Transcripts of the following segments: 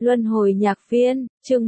Luân hồi nhạc viên, chương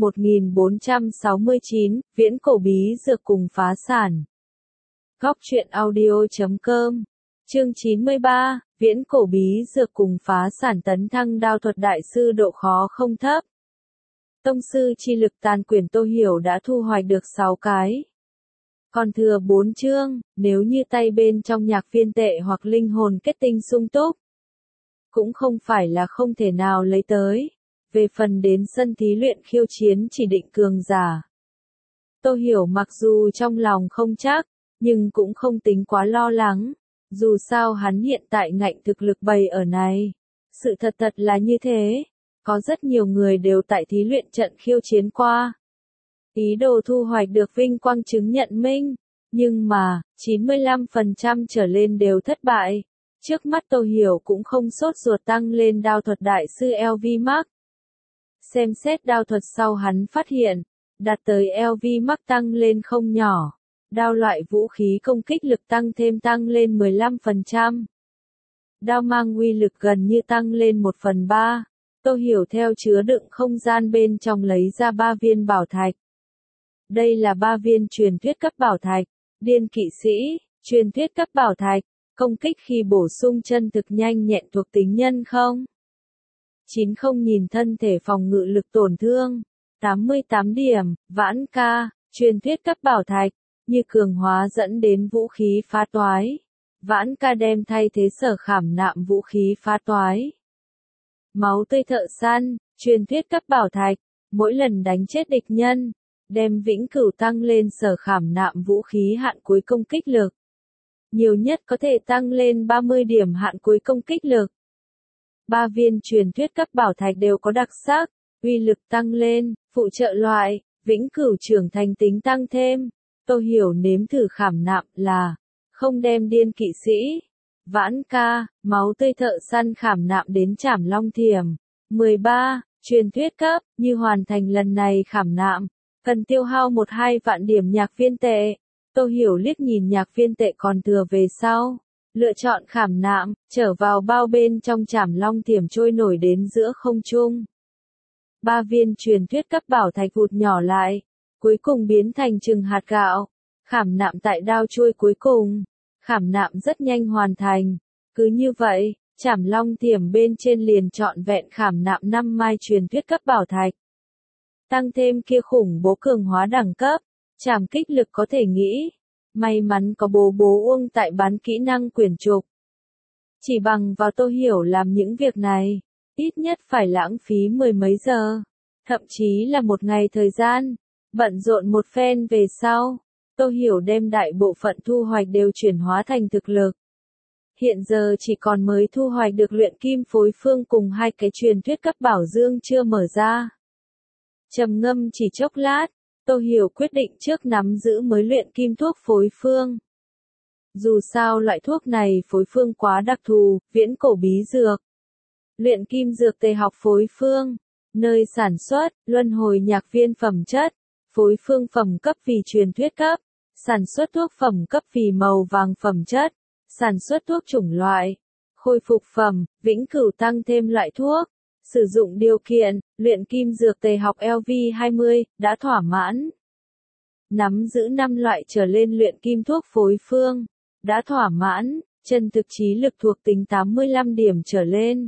1469, viễn cổ bí dược cùng phá sản. Góc truyện audio.com, chương 93, viễn cổ bí dược cùng phá sản tấn thăng đao thuật đại sư độ khó không thấp. Tông sư chi lực tàn quyển Tô Hiểu đã thu hoạch được 6 cái. Còn thừa 4 chương, nếu như tay bên trong nhạc viên tệ hoặc linh hồn kết tinh sung túc, cũng không phải là không thể nào lấy tới. Về phần đến sân thí luyện khiêu chiến chỉ định cường giả. Tô Hiểu mặc dù trong lòng không chắc, nhưng cũng không tính quá lo lắng. Dù sao hắn hiện tại ngạnh thực lực bày ở này. Sự thật là như thế. Có rất nhiều người đều tại thí luyện trận khiêu chiến qua. Ý đồ thu hoạch được vinh quang chứng nhận minh. Nhưng mà, 95% trở lên đều thất bại. Trước mắt Tô Hiểu cũng không sốt ruột tăng lên đao thuật đại sư LV Mark. Xem xét đao thuật sau hắn phát hiện, đạt tới LV Mark tăng lên không nhỏ. Đao loại vũ khí công kích lực tăng lên 15%. Đao mang uy lực gần như tăng lên 1/3. Tô Hiểu theo chứa đựng không gian bên trong lấy ra 3 viên bảo thạch. Đây là 3 viên truyền thuyết cấp bảo thạch. Điên kỵ sĩ, truyền thuyết cấp bảo thạch, công kích khi bổ sung chân thực nhanh nhẹn thuộc tính nhân không. 90 nhìn thân thể phòng ngự lực tổn thương, 88 điểm, vãn ca, truyền thuyết cấp bảo thạch, như cường hóa dẫn đến vũ khí phá toái. Vãn ca đem thay thế sở khảm nạm vũ khí phá toái. Máu tươi thợ săn, truyền thuyết cấp bảo thạch, mỗi lần đánh chết địch nhân, đem vĩnh cửu tăng lên sở khảm nạm vũ khí hạn cuối công kích lực. Nhiều nhất có thể tăng lên 30 điểm hạn cuối công kích lực. 3 viên truyền thuyết cấp bảo thạch đều có đặc sắc, uy lực tăng lên, phụ trợ loại, vĩnh cửu trưởng thành tính tăng thêm. Tô Hiểu nếm thử khảm nạm là, không đem điên kỵ sĩ, vãn ca, máu tươi thợ săn khảm nạm đến trảm long thiểm. 13, truyền thuyết cấp, như hoàn thành lần này khảm nạm, cần tiêu hao 1-2 vạn điểm nhạc viên tệ. Tô Hiểu liếc nhìn nhạc viên tệ còn thừa về sau. Lựa chọn khảm nạm, trở vào bao bên trong trảm long thiểm trôi nổi đến giữa không trung. 3 viên truyền thuyết cấp bảo thạch vụt nhỏ lại, cuối cùng biến thành chừng hạt gạo. Khảm nạm tại đao chuôi cuối cùng. Khảm nạm rất nhanh hoàn thành. Cứ như vậy, trảm long thiểm bên trên liền trọn vẹn khảm nạm 5 mai truyền thuyết cấp bảo thạch. Tăng thêm kia khủng bố cường hóa đẳng cấp, trảm kích lực có thể nghĩ. May mắn có bố Uông tại bán kỹ năng quyển trục. Chỉ bằng vào Tô Hiểu làm những việc này, ít nhất phải lãng phí 10 mấy giờ, thậm chí là 1 ngày thời gian, bận rộn một phen về sau, Tô Hiểu đem đại bộ phận thu hoạch đều chuyển hóa thành thực lực. Hiện giờ chỉ còn mới thu hoạch được luyện kim phối phương cùng 2 cái truyền thuyết cấp bảo dương chưa mở ra. Trầm ngâm chỉ chốc lát, Tô Hiểu quyết định trước nắm giữ mới luyện kim thuốc phối phương. Dù sao loại thuốc này phối phương quá đặc thù, viễn cổ bí dược. Luyện kim dược tề học phối phương. Nơi sản xuất, luân hồi nhạc viên phẩm chất. Phối phương phẩm cấp vì truyền thuyết cấp. Sản xuất thuốc phẩm cấp vì màu vàng phẩm chất. Sản xuất thuốc chủng loại. Khôi phục phẩm, vĩnh cửu tăng thêm loại thuốc. Sử dụng điều kiện, luyện kim dược tề học LV20, đã thỏa mãn. Nắm giữ 5 loại trở lên luyện kim thuốc phối phương, đã thỏa mãn, chân thực trí lực thuộc tính 85 điểm trở lên.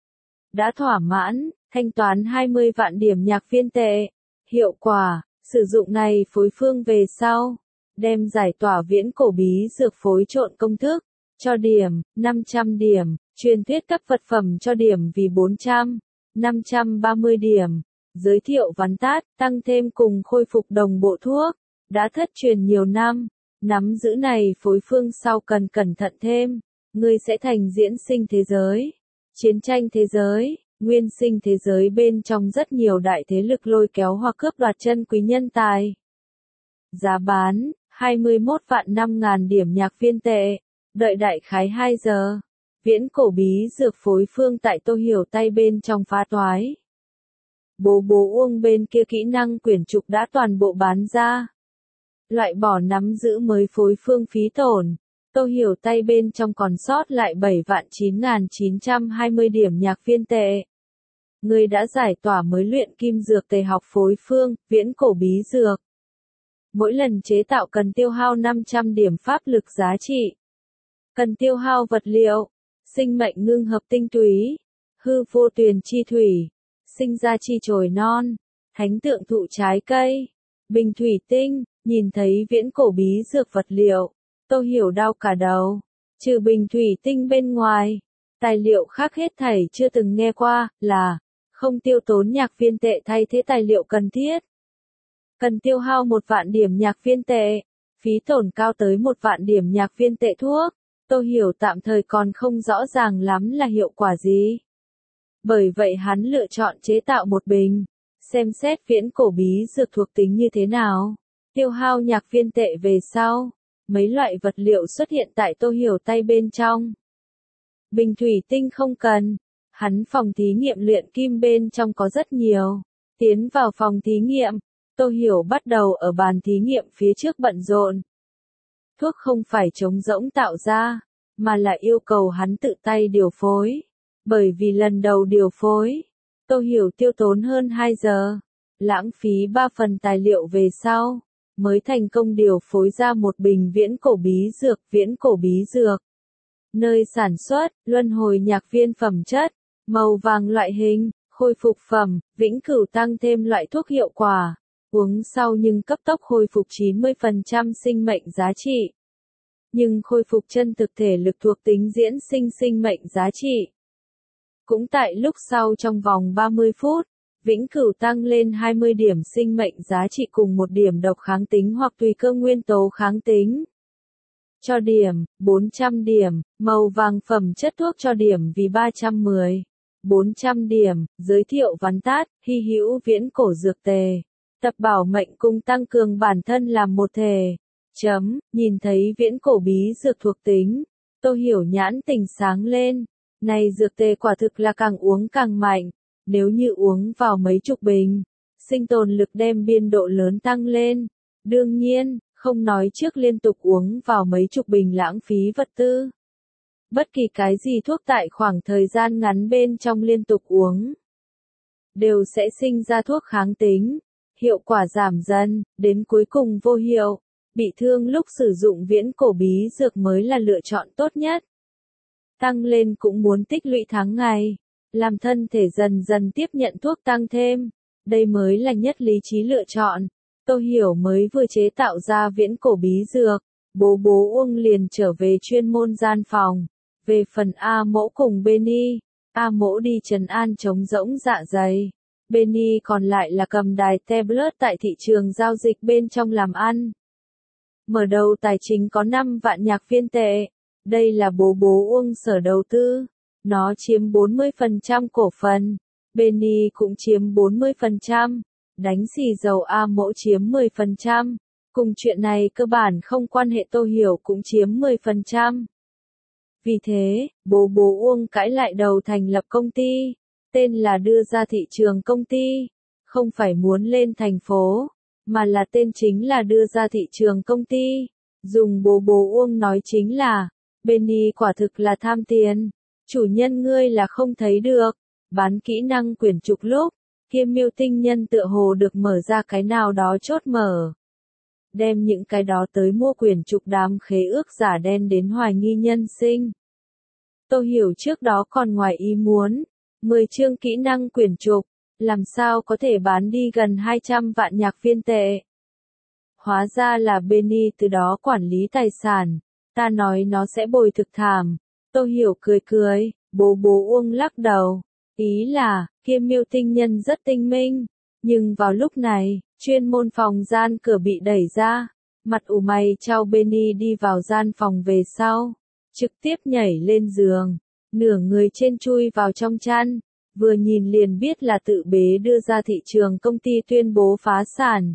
Đã thỏa mãn, thanh toán 20 vạn điểm nhạc viên tệ. Hiệu quả, sử dụng này phối phương về sau, đem giải tỏa viễn cổ bí dược phối trộn công thức, cho điểm, 500 điểm. Truyền thuyết cấp vật phẩm cho điểm vì 400, 530 điểm. Giới thiệu vắn tắt, tăng thêm cùng khôi phục đồng bộ thuốc. Đã thất truyền nhiều năm. Nắm giữ này phối phương sau cần cẩn thận thêm. Ngươi sẽ thành diễn sinh thế giới. Chiến tranh thế giới, nguyên sinh thế giới bên trong rất nhiều đại thế lực lôi kéo hoặc cướp đoạt chân quý nhân tài. Giá bán, 21 vạn 5.000 điểm nhạc viên tệ. Đợi đại khái 2 giờ. Viễn cổ bí dược phối phương tại Tô Hiểu tay bên trong phá toái. Bố Uông bên kia kỹ năng quyển trục đã toàn bộ bán ra. Loại bỏ nắm giữ mới phối phương phí tổn. Tô Hiểu tay bên trong còn sót lại 7 vạn 9.920 điểm nhạc viên tệ. Ngươi đã giải tỏa mới luyện kim dược tề học phối phương, viễn cổ bí dược. Mỗi lần chế tạo cần tiêu hao 500 điểm pháp lực giá trị. Cần tiêu hao vật liệu, sinh mệnh ngưng hợp tinh túy, hư vô tuyền chi thủy, sinh ra chi chồi non, thánh tượng thụ trái cây, bình thủy tinh. Nhìn thấy viễn cổ bí dược vật liệu, Tô Hiểu đau cả đầu. Trừ bình thủy tinh bên ngoài, tài liệu khác hết thảy chưa từng nghe qua, là không tiêu tốn nhạc viên tệ thay thế tài liệu cần thiết. Cần tiêu hao 1 vạn điểm nhạc viên tệ, phí tổn cao tới 1 vạn điểm nhạc viên tệ thuốc. Tô Hiểu tạm thời còn không rõ ràng lắm là hiệu quả gì. Bởi vậy hắn lựa chọn chế tạo một bình, xem xét viễn cổ bí dược thuộc tính như thế nào. Tiêu hao nhạc viên tệ về sau, mấy loại vật liệu xuất hiện tại Tô Hiểu tay bên trong. Bình thủy tinh không cần, hắn phòng thí nghiệm luyện kim bên trong có rất nhiều. Tiến vào phòng thí nghiệm, Tô Hiểu bắt đầu ở bàn thí nghiệm phía trước bận rộn. Thuốc không phải trống rỗng tạo ra, mà là yêu cầu hắn tự tay điều phối. Bởi vì lần đầu điều phối, Tô Hiểu tiêu tốn hơn 2 giờ, lãng phí 3 phần tài liệu về sau, mới thành công điều phối ra một bình viễn cổ bí dược, viễn cổ bí dược. Nơi sản xuất, luân hồi nhạc viên phẩm chất, màu vàng loại hình, khôi phục phẩm, vĩnh cửu tăng thêm loại thuốc hiệu quả, uống sau nhưng cấp tốc khôi phục 90% sinh mệnh giá trị. Nhưng khôi phục chân thực thể lực thuộc tính diễn sinh sinh mệnh giá trị. Cũng tại lúc sau trong vòng 30 phút, vĩnh cửu tăng lên 20 điểm sinh mệnh giá trị cùng 1 điểm độc kháng tính hoặc tùy cơ nguyên tố kháng tính. Cho điểm, 400 điểm, màu vàng phẩm chất thuốc cho điểm vì 310. 400 điểm, giới thiệu vắn tắt, hy hữu viễn cổ dược tề. Tập bảo mệnh cùng tăng cường bản thân làm một thể. Nhìn thấy viễn cổ bí dược thuộc tính, Tô Hiểu nhãn tình sáng lên. Này dược tề quả thực là càng uống càng mạnh. Nếu như uống vào mấy chục bình, sinh tồn lực đem biên độ lớn tăng lên. Đương nhiên, không nói trước liên tục uống vào mấy chục bình lãng phí vật tư. Bất kỳ cái gì thuốc tại khoảng thời gian ngắn bên trong liên tục uống, đều sẽ sinh ra thuốc kháng tính, hiệu quả giảm dần, đến cuối cùng vô hiệu. Bị thương lúc sử dụng viễn cổ bí dược mới là lựa chọn tốt nhất. Tăng lên cũng muốn tích lũy tháng ngày, làm thân thể dần dần tiếp nhận thuốc tăng thêm. Đây mới là nhất lý trí lựa chọn. Tô Hiểu mới vừa chế tạo ra viễn cổ bí dược, bố Uông liền trở về chuyên môn gian phòng. Về phần A Mỗ cùng Benny, A Mỗ đi trấn an trống rỗng dạ dày. Benny còn lại là cầm đài tablet tại thị trường giao dịch bên trong làm ăn. Mở đầu tài chính có 5 vạn nhạc viên tệ. Đây là bố Uông sở đầu tư. Nó chiếm 40% cổ phần. Benny cũng chiếm 40%. Đánh xì dầu A Mỗ chiếm 10%. Cùng chuyện này cơ bản không quan hệ. Tô Hiểu cũng chiếm 10%. Vì thế, bố Uông cãi lại đầu thành lập công ty. Tên là đưa ra thị trường công ty. Không phải muốn lên thành phố, mà là tên chính là đưa ra thị trường công ty. Dùng bố Uông nói chính là, Benny quả thực là tham tiền. Chủ nhân ngươi là không thấy được. Bán kỹ năng quyển trục lúc, Kiêm Miêu tinh nhân tựa hồ được mở ra cái nào đó chốt mở. Đem những cái đó tới mua quyển trục đám khế ước giả đen đến hoài nghi nhân sinh. Tô Hiểu trước đó còn ngoài ý muốn, 10 chương kỹ năng quyển trục, làm sao có thể bán đi gần 200 vạn nhạc viên tệ. Hóa ra là Benny từ đó quản lý tài sản, ta nói nó sẽ bồi thực thảm. Tô Hiểu cười, bố Uông lắc đầu, ý là, Kiêm Miêu tinh nhân rất tinh minh, nhưng vào lúc này, chuyên môn phòng gian cửa bị đẩy ra, mặt ủ mày chau Benny đi vào gian phòng về sau, trực tiếp nhảy lên giường, nửa người trên chui vào trong chăn, vừa nhìn liền biết là tự bế đưa ra thị trường công ty tuyên bố phá sản.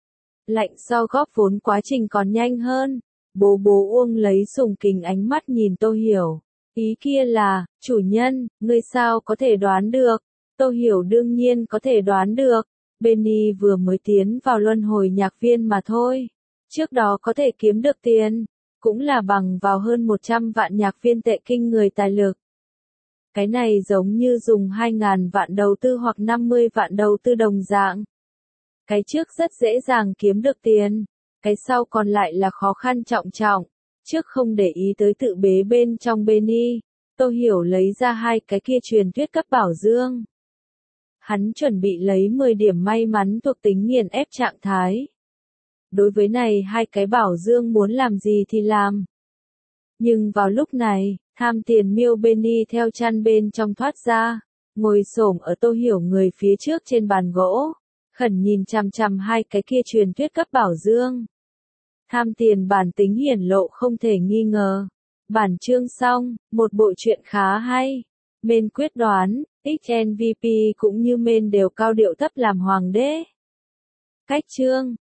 Lạnh so góp vốn quá trình còn nhanh hơn, bố Uông lấy sùng kính ánh mắt nhìn Tô Hiểu. Ý kia là, chủ nhân, ngươi sao có thể đoán được? Tô Hiểu đương nhiên có thể đoán được. Benny vừa mới tiến vào luân hồi nhạc viên mà thôi. Trước đó có thể kiếm được tiền, cũng là bằng vào hơn 100 vạn nhạc viên tệ kinh người tài lực. Cái này giống như dùng 2.000 vạn đầu tư hoặc 50 vạn đầu tư đồng dạng. Cái trước rất dễ dàng kiếm được tiền, cái sau còn lại là khó khăn trọng trọng. Trước không để ý tới tự bế bên trong Benny, Tô Hiểu lấy ra hai cái kia truyền thuyết cấp bảo dương. Hắn chuẩn bị lấy 10 điểm may mắn thuộc tính nghiền ép trạng thái. Đối với này hai cái bảo dương muốn làm gì thì làm. Nhưng vào lúc này, tham tiền miêu Benny theo chăn bên trong thoát ra, ngồi xổm ở Tô Hiểu người phía trước trên bàn gỗ, khẩn nhìn chằm chằm hai cái kia truyền thuyết cấp bảo dương. Tham tiền bản tính hiển lộ không thể nghi ngờ. Bản chương xong, một bộ truyện khá hay. Mên quyết đoán, XNVP cũng như Mên đều cao điệu thấp làm hoàng đế. Cách chương